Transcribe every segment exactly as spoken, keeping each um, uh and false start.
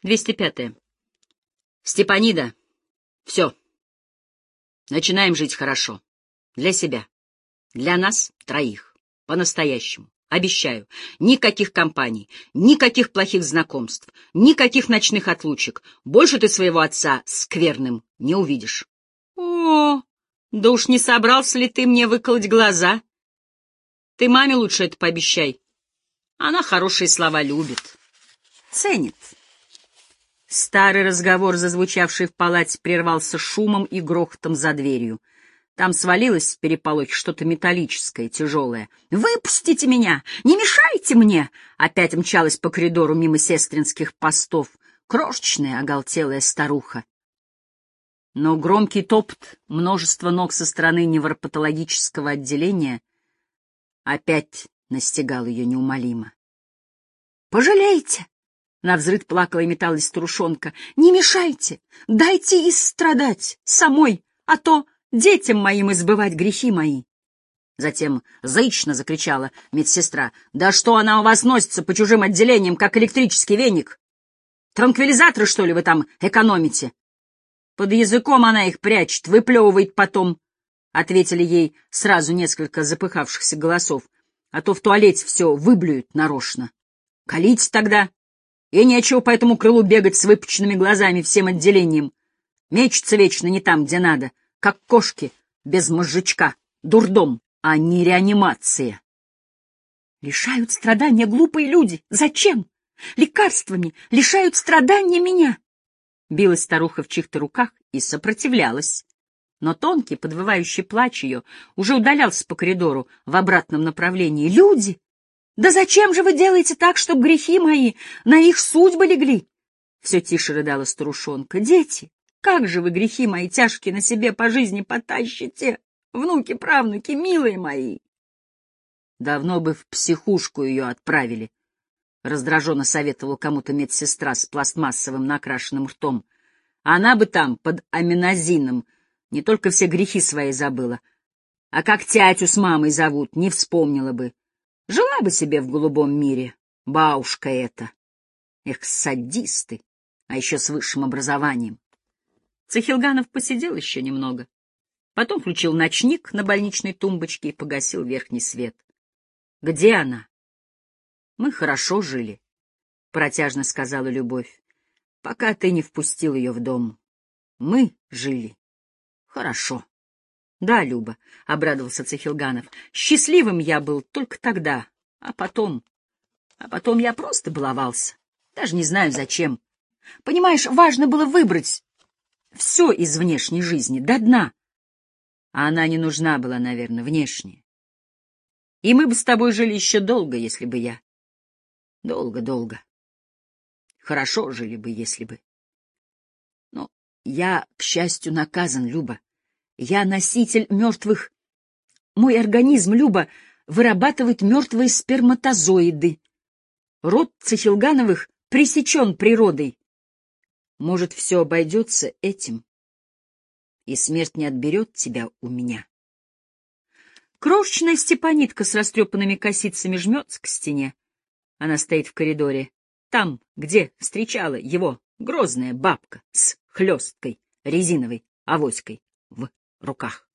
двести пятое. Степанида, все. Начинаем жить хорошо. Для себя. Для нас троих. По-настоящему. Обещаю. Никаких компаний, никаких плохих знакомств, никаких ночных отлучек. Больше ты своего отца скверным не увидишь. О, да уж не собрался ли ты мне выколоть глаза? Ты маме лучше это пообещай. Она хорошие слова любит. Ценит. Старый разговор, зазвучавший в палате, прервался шумом и грохотом за дверью. Там свалилось в переполохе что-то металлическое, тяжелое. «Выпустите меня! Не мешайте мне!» Опять мчалась по коридору мимо сестринских постов. Крошечная, оголтелая старуха. Но громкий топот, множество ног со стороны невропатологического отделения опять настигал ее неумолимо. «Пожалейте!» — навзрыд плакала и металась старушонка. «Не мешайте! Дайте истрадать самой, а то детям моим избывать грехи мои!» Затем зычно закричала медсестра. «Да что она у вас носится по чужим отделениям, как электрический веник? Транквилизаторы, что ли, вы там экономите? Под языком она их прячет, выплевывает потом», — ответили ей сразу несколько запыхавшихся голосов. «А то в туалете все выблюют нарочно. Колите тогда, и нечего по этому крылу бегать с выпученными глазами всем отделением. Мечутся вечно не там, где надо, как кошки без мозжечка. Дурдом, а не реанимация». «Лишают страдания глупые люди. Зачем? Лекарствами лишают страдания меня!» Билась старуха в чьих-то руках и сопротивлялась. Но тонкий, подвывающий плач ее уже удалялся по коридору в обратном направлении. «Люди! Да зачем же вы делаете так, чтобы грехи мои на их судьбы легли?» Все тише рыдала старушонка. «Дети, как же вы грехи мои тяжкие на себе по жизни потащите? Внуки, правнуки, милые мои!» «Давно бы в психушку ее отправили», — раздраженно советовала кому-то медсестра с пластмассовым накрашенным ртом. «Она бы там, под аминозином, не только все грехи свои забыла, а как тятю с мамой зовут, не вспомнила бы. Жила бы себе в голубом мире, бабушка эта. Эх, садисты, а еще с высшим образованием». Цехилганов посидел еще немного, потом включил ночник на больничной тумбочке и погасил верхний свет. «Где она?» «Мы хорошо жили», — протяжно сказала Любовь, — «пока ты не впустил ее в дом. Мы жили хорошо». «Да, Люба», — обрадовался Цехилганов, — «счастливым я был только тогда, а потом... А потом я просто баловался, даже не знаю зачем. Понимаешь, важно было выбрать все из внешней жизни до дна, а она не нужна была, наверное, внешняя. И мы бы с тобой жили еще долго, если бы я... Долго-долго. Хорошо жили бы, если бы... Но я, к счастью, наказан, Люба. Я носитель мертвых... Мой организм, Люба, вырабатывает мертвые сперматозоиды. Род Цехилгановых пресечен природой. Может, все обойдется этим, и смерть не отберет тебя у меня». Крошечная Степанитка с растрепанными косицами жмется к стене. Она стоит в коридоре, там, где встречала его грозная бабка с хлесткой резиновой авоськой в руках.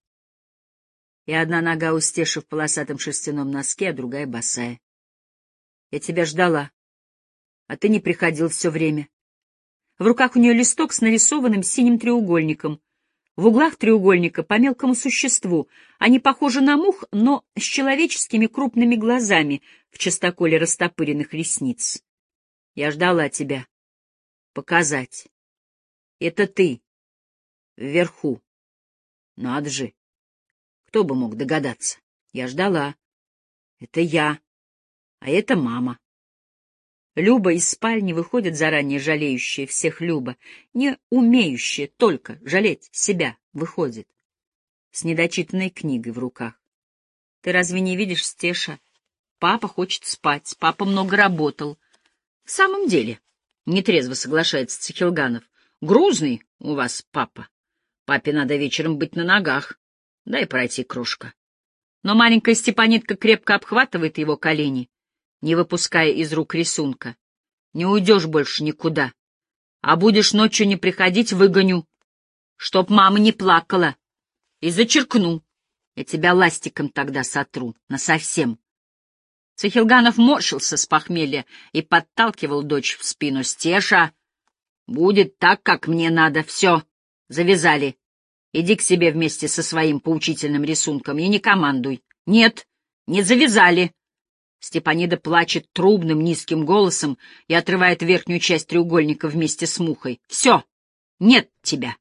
И одна нога у Стеши в полосатом шерстяном носке, а другая босая. «Я тебя ждала, а ты не приходил все время». В руках у нее листок с нарисованным синим треугольником. В углах треугольника по мелкому существу. Они похожи на мух, но с человеческими крупными глазами в частоколе растопыренных ресниц. «Я ждала тебя. Показать. Это ты. Вверху. Надо же. Кто бы мог догадаться? Я ждала. Это я. А это мама». Люба из спальни выходит заранее жалеющая всех Люба, не умеющая только жалеть себя, выходит, с недочитанной книгой в руках. «Ты разве не видишь, Стеша? Папа хочет спать, папа много работал». «В самом деле», — нетрезво соглашается Цехилганов, — «грузный у вас папа. Папе надо вечером быть на ногах. Дай пройти, крошка». Но маленькая Степанитка крепко обхватывает его колени, не выпуская из рук рисунка. «Не уйдешь больше никуда. А будешь ночью не приходить, выгоню, чтоб мама не плакала. И зачеркну. Я тебя ластиком тогда сотру, насовсем. Цехилганов морщился с похмелья и подталкивал дочь в спину. — Стеша, будет так, как мне надо. Все, завязали. Иди к себе вместе со своим поучительным рисунком и не командуй. — Нет, не завязали. Степанида плачет трубным низким голосом и отрывает верхнюю часть треугольника вместе с мухой. — Все, нет тебя.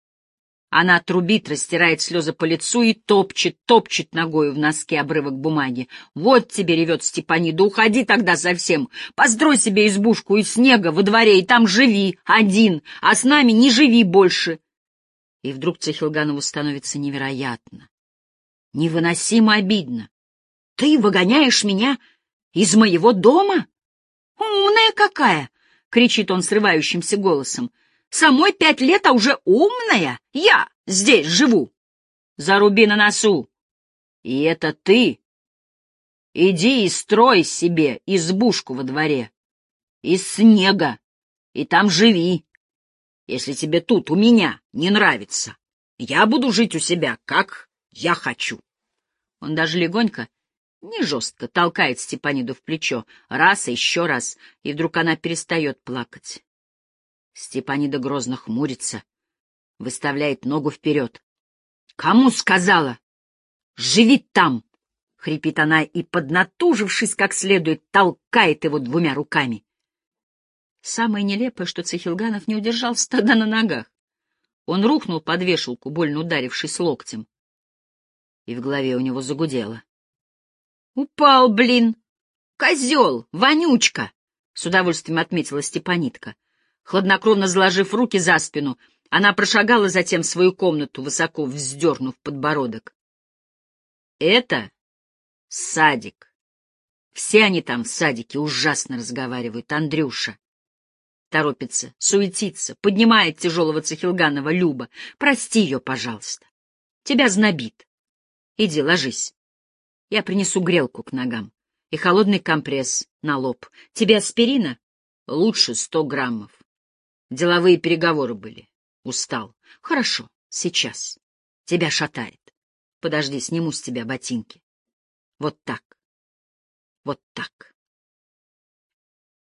Она трубит, растирает слезы по лицу и топчет, топчет ногою в носке обрывок бумаги. Вот тебе, ревет Степанида, уходи тогда совсем. Построй себе избушку из снега во дворе и там живи, один, а с нами не живи больше. И вдруг Цехилганову становится невероятно, невыносимо обидно. Ты выгоняешь меня из моего дома? Умная какая! — кричит он срывающимся голосом. Самой пять лет, а уже умная? Я здесь живу. Заруби на носу. И это ты. Иди и строй себе избушку во дворе. Из снега. И там живи. Если тебе тут у меня не нравится, я буду жить у себя, как я хочу. Он даже легонько, не жестко, толкает Степаниду в плечо. Раз и еще раз. И вдруг она перестает плакать. Степанида грозно хмурится, выставляет ногу вперед. — Кому сказала? Живи там! — хрипит она и, поднатужившись как следует, толкает его двумя руками. Самое нелепое, что Цехилганов не удержался тогда на ногах. Он рухнул под вешалку, больно ударившись локтем. И в голове у него загудело. — Упал, блин! Козел! Вонючка! — с удовольствием отметила Степанидка. Хладнокровно заложив руки за спину, она прошагала затем в свою комнату, высоко вздернув подбородок. Это садик. Все они там в садике ужасно разговаривают, Андрюша. Торопится, суетится, поднимает тяжелого Цехилганова Люба. Прости ее, пожалуйста. Тебя знобит. Иди, ложись. Я принесу грелку к ногам и холодный компресс на лоб. Тебе аспирина? Лучше сто граммов. Деловые переговоры были. Устал. Хорошо, сейчас. Тебя шатает. Подожди, сниму с тебя ботинки. Вот так. Вот так.